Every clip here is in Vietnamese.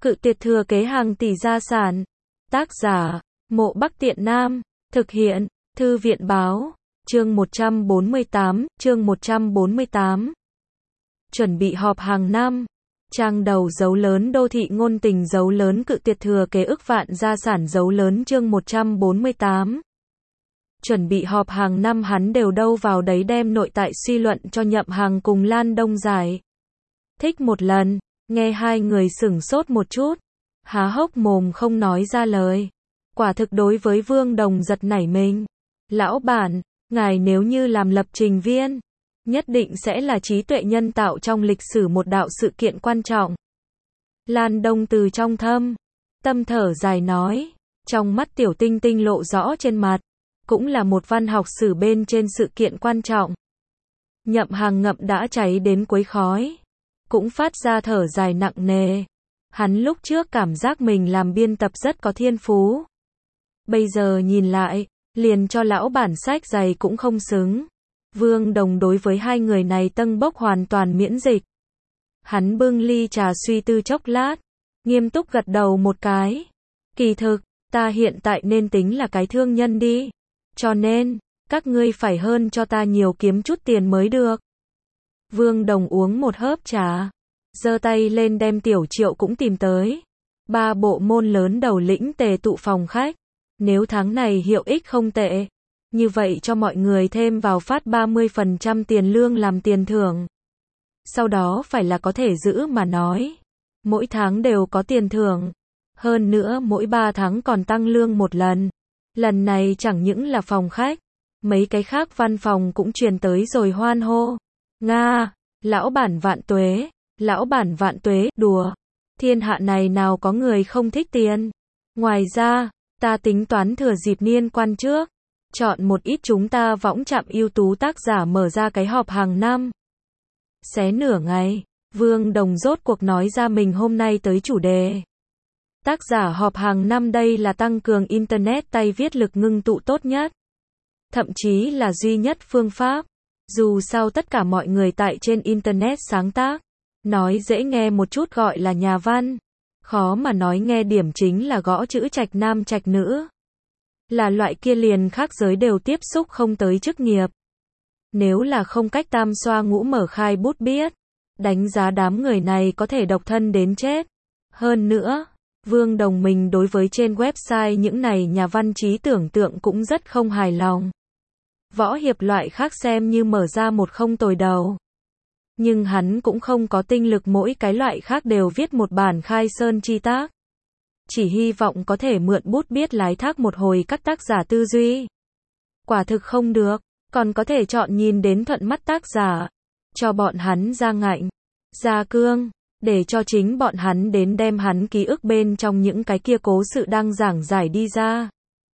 Cự tuyệt thừa kế hàng tỷ gia sản. Tác giả, Mộ Bắc Tiện Nam. Thực hiện, Thư viện báo. Chương 148. Chuẩn bị họp hàng năm. Trang đầu dấu lớn đô thị ngôn tình dấu lớn cự tuyệt thừa kế ức vạn gia sản dấu lớn chương 148. Chuẩn bị họp hàng năm hắn đều đâu vào đấy đem nội tại suy luận cho Nhậm Hằng cùng Lan Đông giải. Thích một lần, nghe hai người sửng sốt một chút, há hốc mồm không nói ra lời. Quả thực đối với Vương Đồng giật nảy mình. Lão bản, ngài nếu như làm lập trình viên, nhất định sẽ là trí tuệ nhân tạo trong lịch sử một đạo sự kiện quan trọng. Lan Đông từ trong tâm thở dài nói, trong mắt tiểu tinh tinh lộ rõ trên mặt, cũng là một văn học sử bên trên sự kiện quan trọng. Nhậm Hằng ngậm đã cháy đến cuối khói, cũng phát ra thở dài nặng nề. Hắn lúc trước cảm giác mình làm biên tập rất có thiên phú. Bây giờ nhìn lại, liền cho lão bản sách dày cũng không xứng. Vương Đồng đối với hai người này tâng bốc hoàn toàn miễn dịch. Hắn bưng ly trà suy tư chốc lát, nghiêm túc gật đầu một cái. Kỳ thực, ta hiện tại nên tính là cái thương nhân đi. Cho nên, các ngươi phải hơn cho ta nhiều kiếm chút tiền mới được. Vương Đồng uống một hớp trà, giơ tay lên đem Tiểu Triệu cũng tìm tới. 3 bộ môn lớn đầu lĩnh tề tụ phòng khách. Nếu tháng này hiệu ích không tệ, như vậy cho mọi người thêm vào phát 30% tiền lương làm tiền thưởng. Sau đó phải là có thể giữ mà nói. Mỗi tháng đều có tiền thưởng. Hơn nữa mỗi 3 tháng còn tăng lương một lần. Lần này chẳng những là phòng khách, mấy cái khác văn phòng cũng truyền tới rồi hoan hô. Nga, lão bản vạn tuế, lão bản vạn tuế, đùa. Thiên hạ này nào có người không thích tiền. Ngoài ra, ta tính toán thừa dịp niên quan trước, chọn một ít chúng ta võng chạm ưu tú tác giả mở ra cái họp hàng năm. Xé nửa ngày, Vương Đồng rốt cuộc nói ra mình hôm nay tới chủ đề. Tác giả họp hàng năm đây là tăng cường Internet tay viết lực ngưng tụ tốt nhất. Thậm chí là duy nhất phương pháp. Dù sao tất cả mọi người tại trên Internet sáng tác. Nói dễ nghe một chút gọi là nhà văn. Khó mà nói nghe điểm chính là gõ chữ trạch nam trạch nữ. Là loại kia liền khác giới đều tiếp xúc không tới chức nghiệp. Nếu là không cách tam xoa ngũ mở khai bút biết, đánh giá đám người này có thể độc thân đến chết. Hơn nữa, Vương Đồng mình đối với trên website những này nhà văn trí tưởng tượng cũng rất không hài lòng. Võ hiệp loại khác xem như mở ra một không tồi đầu. Nhưng hắn cũng không có tinh lực mỗi cái loại khác đều viết một bản khai sơn chi tác. Chỉ hy vọng có thể mượn bút biết lái thác một hồi các tác giả tư duy. Quả thực không được, còn có thể chọn nhìn đến thuận mắt tác giả. Cho bọn hắn ra ngạnh, ra cương, để cho chính bọn hắn đến đem hắn ký ức bên trong những cái kia cố sự đang giảng giải đi ra.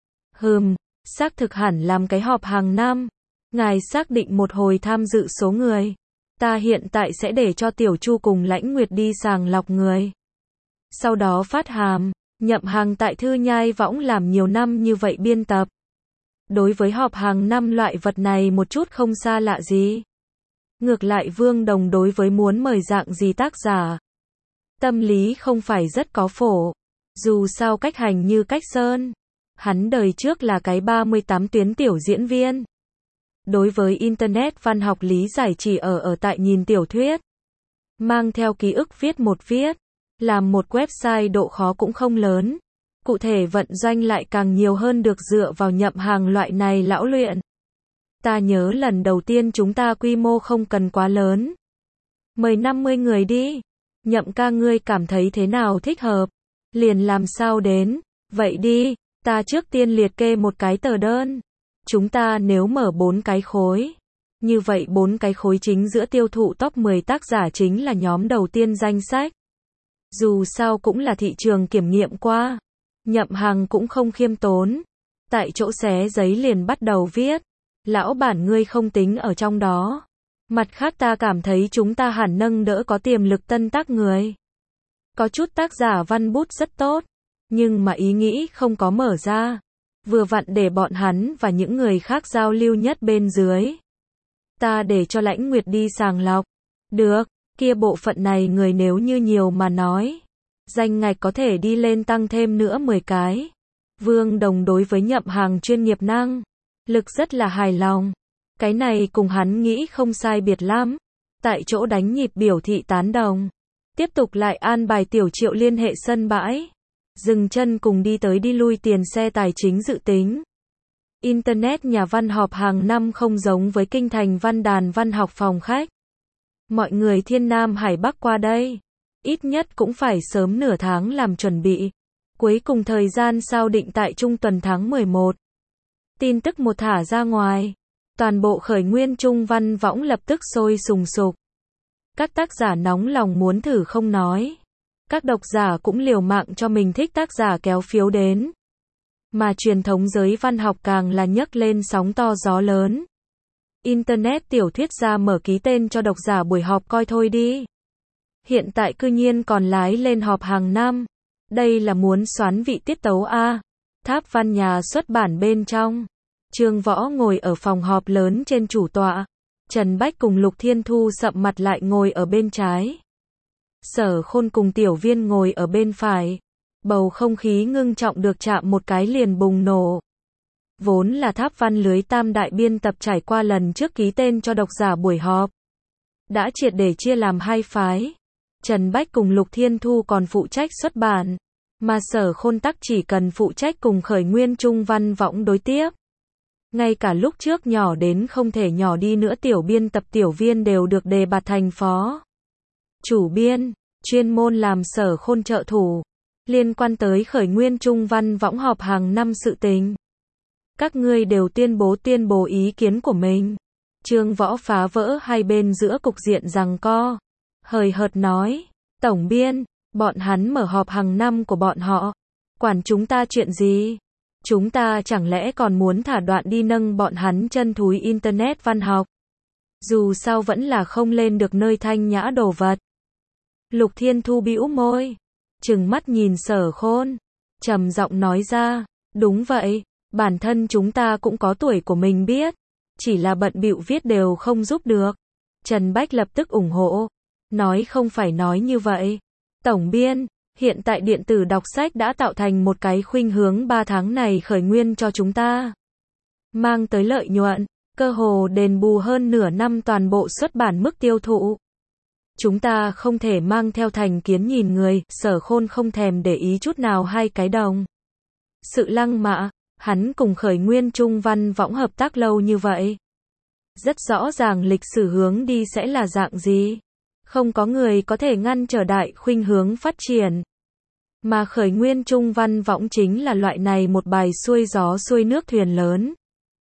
Xác thực hẳn làm cái họp hàng năm. Ngài xác định một hồi tham dự số người. Ta hiện tại sẽ để cho Tiểu Chu cùng Lãnh Nguyệt đi sàng lọc người. Sau đó phát hàm, Nhậm Hằng tại Thư Nhai Võng làm nhiều năm như vậy biên tập. Đối với họp hàng năm loại vật này một chút không xa lạ gì. Ngược lại Vương Đồng đối với muốn mời dạng gì tác giả. Tâm lý không phải rất có phổ. Dù sao cách hành như cách sơn. Hắn đời trước là cái 38 tuyến tiểu diễn viên. Đối với Internet văn học lý giải chỉ ở tại nhìn tiểu thuyết. Mang theo ký ức viết một viết. Làm một website độ khó cũng không lớn. Cụ thể vận doanh lại càng nhiều hơn được dựa vào Nhậm Hằng loại này lão luyện. Ta nhớ lần đầu tiên chúng ta quy mô không cần quá lớn. Mời 50 người đi. Nhậm ca ngươi cảm thấy thế nào thích hợp. Liền làm sao đến. Vậy đi, ta trước tiên liệt kê một cái tờ đơn. Chúng ta nếu mở 4 cái khối. Như vậy 4 cái khối chính giữa tiêu thụ top 10 tác giả chính là nhóm đầu tiên danh sách. Dù sao cũng là thị trường kiểm nghiệm qua. Nhậm Hằng cũng không khiêm tốn. Tại chỗ xé giấy liền bắt đầu viết. Lão bản ngươi không tính ở trong đó. Mặt khác ta cảm thấy chúng ta hẳn nâng đỡ có tiềm lực tân tác người. Có chút tác giả văn bút rất tốt. Nhưng mà ý nghĩ không có mở ra. Vừa vặn để bọn hắn và những người khác giao lưu nhất bên dưới. Ta để cho Lãnh Nguyệt đi sàng lọc. Được, kia bộ phận này người nếu như nhiều mà nói. danh ngạch có thể đi lên tăng thêm nữa 10 cái. Vương Đồng đối với Nhậm Hàng chuyên nghiệp năng lực rất là hài lòng. Cái này cùng hắn nghĩ không sai biệt lắm. Tại chỗ đánh nhịp biểu thị tán đồng. Tiếp tục lại an bài Tiểu Triệu liên hệ sân bãi. Dừng chân cùng đi tới đi lui tiền xe tài chính dự tính. Internet nhà văn họp hàng năm không giống với kinh thành văn đàn văn học phòng khách. Mọi người thiên nam hải bắc qua đây. Ít nhất cũng phải sớm nửa tháng làm chuẩn bị. Cuối cùng thời gian sao định tại trung tuần tháng 11. Tin tức một thả ra ngoài. Toàn bộ khởi nguyên trung văn võng lập tức sôi sùng sục. Các tác giả nóng lòng muốn thử không nói. Các độc giả cũng liều mạng cho mình thích tác giả kéo phiếu đến. Mà truyền thống giới văn học càng là nhấc lên sóng to gió lớn. Internet tiểu thuyết gia mở ký tên cho độc giả buổi họp coi thôi đi. Hiện tại cư nhiên còn lái lên họp hàng năm. Đây là muốn xoán vị tiết tấu a. Tháp văn nhà xuất bản bên trong. Trương Võ ngồi ở phòng họp lớn trên chủ tọa. Trần Bách cùng Lục Thiên Thu sậm mặt lại ngồi ở bên trái. Sở Khôn cùng Tiểu Viên ngồi ở bên phải. Bầu không khí ngưng trọng được chạm một cái liền bùng nổ. Vốn là tháp văn lưới tam đại biên tập trải qua lần trước ký tên cho độc giả buổi họp. Đã triệt để chia làm hai phái. Trần Bách cùng Lục Thiên Thu còn phụ trách xuất bản. Mà Sở Khôn tắc chỉ cần phụ trách cùng khởi nguyên trung văn võng đối tiếp. Ngay cả lúc trước nhỏ đến không thể nhỏ đi nữa tiểu biên tập Tiểu Viên đều được đề bạt thành phó chủ biên, chuyên môn làm Sở Khôn trợ thủ. Liên quan tới khởi nguyên trung văn võng họp hàng năm sự tình. Các ngươi đều tuyên bố ý kiến của mình. Trương Võ phá vỡ hai bên giữa cục diện giằng co. Hời hợt nói, tổng biên, bọn hắn mở họp hàng năm của bọn họ. Quản chúng ta chuyện gì? Chúng ta chẳng lẽ còn muốn thả đoạn đi nâng bọn hắn chân thúi internet văn học? Dù sao vẫn là không lên được nơi thanh nhã đồ vật. Lục Thiên Thu bĩu môi, trừng mắt nhìn Sở Khôn, trầm giọng nói ra, đúng vậy, bản thân chúng ta cũng có tuổi của mình biết, chỉ là bận bịu viết đều không giúp được. Trần Bách lập tức ủng hộ, nói không phải nói như vậy. Tổng biên, hiện tại điện tử đọc sách đã tạo thành một cái khuynh hướng 3 tháng này khởi nguyên cho chúng ta. Mang tới lợi nhuận, cơ hồ đền bù hơn nửa năm toàn bộ xuất bản mức tiêu thụ. Chúng ta không thể mang theo thành kiến nhìn người, Sở Khôn không thèm để ý chút nào hai cái đồng. Sự lăng mạ, hắn cùng khởi nguyên trung văn võng hợp tác lâu như vậy. Rất rõ ràng lịch sử hướng đi sẽ là dạng gì. Không có người có thể ngăn trở đại khuynh hướng phát triển. Mà khởi nguyên trung văn võng chính là loại này một bài xuôi gió xuôi nước thuyền lớn.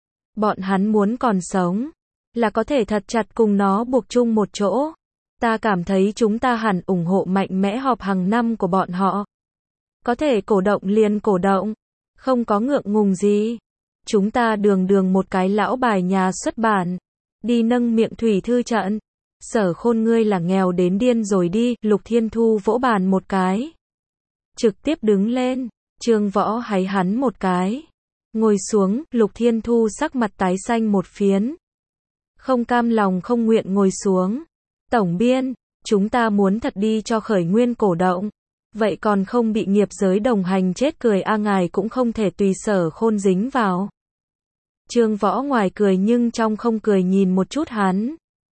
Bọn hắn muốn còn sống, là có thể thật chặt cùng nó buộc chung một chỗ. Ta cảm thấy chúng ta hẳn ủng hộ mạnh mẽ họp hàng năm của bọn họ. Có thể cổ động liền cổ động, không có ngượng ngùng gì. Chúng ta đường một cái lão bài nhà xuất bản, đi nâng miệng thủy thư trận. Sở Khôn ngươi là nghèo đến điên rồi đi, Lục Thiên Thu vỗ bàn một cái. Trực tiếp đứng lên, Trương Võ háy hắn một cái. Ngồi xuống, Lục Thiên Thu sắc mặt tái xanh một phiến. Không cam lòng không nguyện ngồi xuống. Tổng biên, chúng ta muốn thật đi cho khởi nguyên cổ động. Vậy còn không bị nghiệp giới đồng hành chết cười ngài cũng không thể tùy Sở Khôn dính vào. Trương Võ ngoài cười nhưng trong không cười nhìn một chút hắn.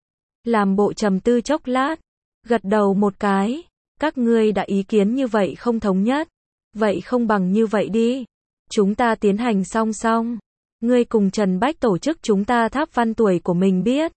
Làm bộ trầm tư chốc lát, gật đầu một cái. Các ngươi đã ý kiến như vậy không thống nhất. Vậy không bằng như vậy đi. Chúng ta tiến hành song song. Ngươi cùng Trần Bách tổ chức chúng ta tháp văn tuổi của mình biết.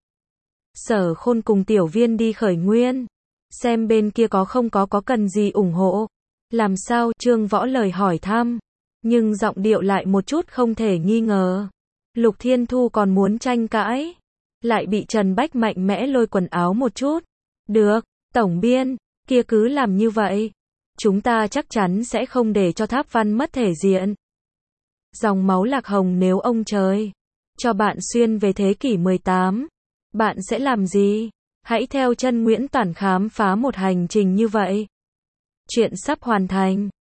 Sở Khôn cùng Tiểu Viên đi khởi nguyên. Xem bên kia có không có cần gì ủng hộ. Làm sao? Trương Võ lời hỏi thăm. Nhưng giọng điệu lại một chút không thể nghi ngờ. Lục Thiên Thu còn muốn tranh cãi. Lại bị Trần Bách mạnh mẽ lôi quần áo một chút. Được, tổng biên, kia cứ làm như vậy. Chúng ta chắc chắn sẽ không để cho tháp văn mất thể diện. Dòng máu lạc hồng nếu ông trời cho bạn xuyên về thế kỷ 18, bạn sẽ làm gì? Hãy theo chân Nguyễn Toản khám phá một hành trình như vậy. Chuyện sắp hoàn thành.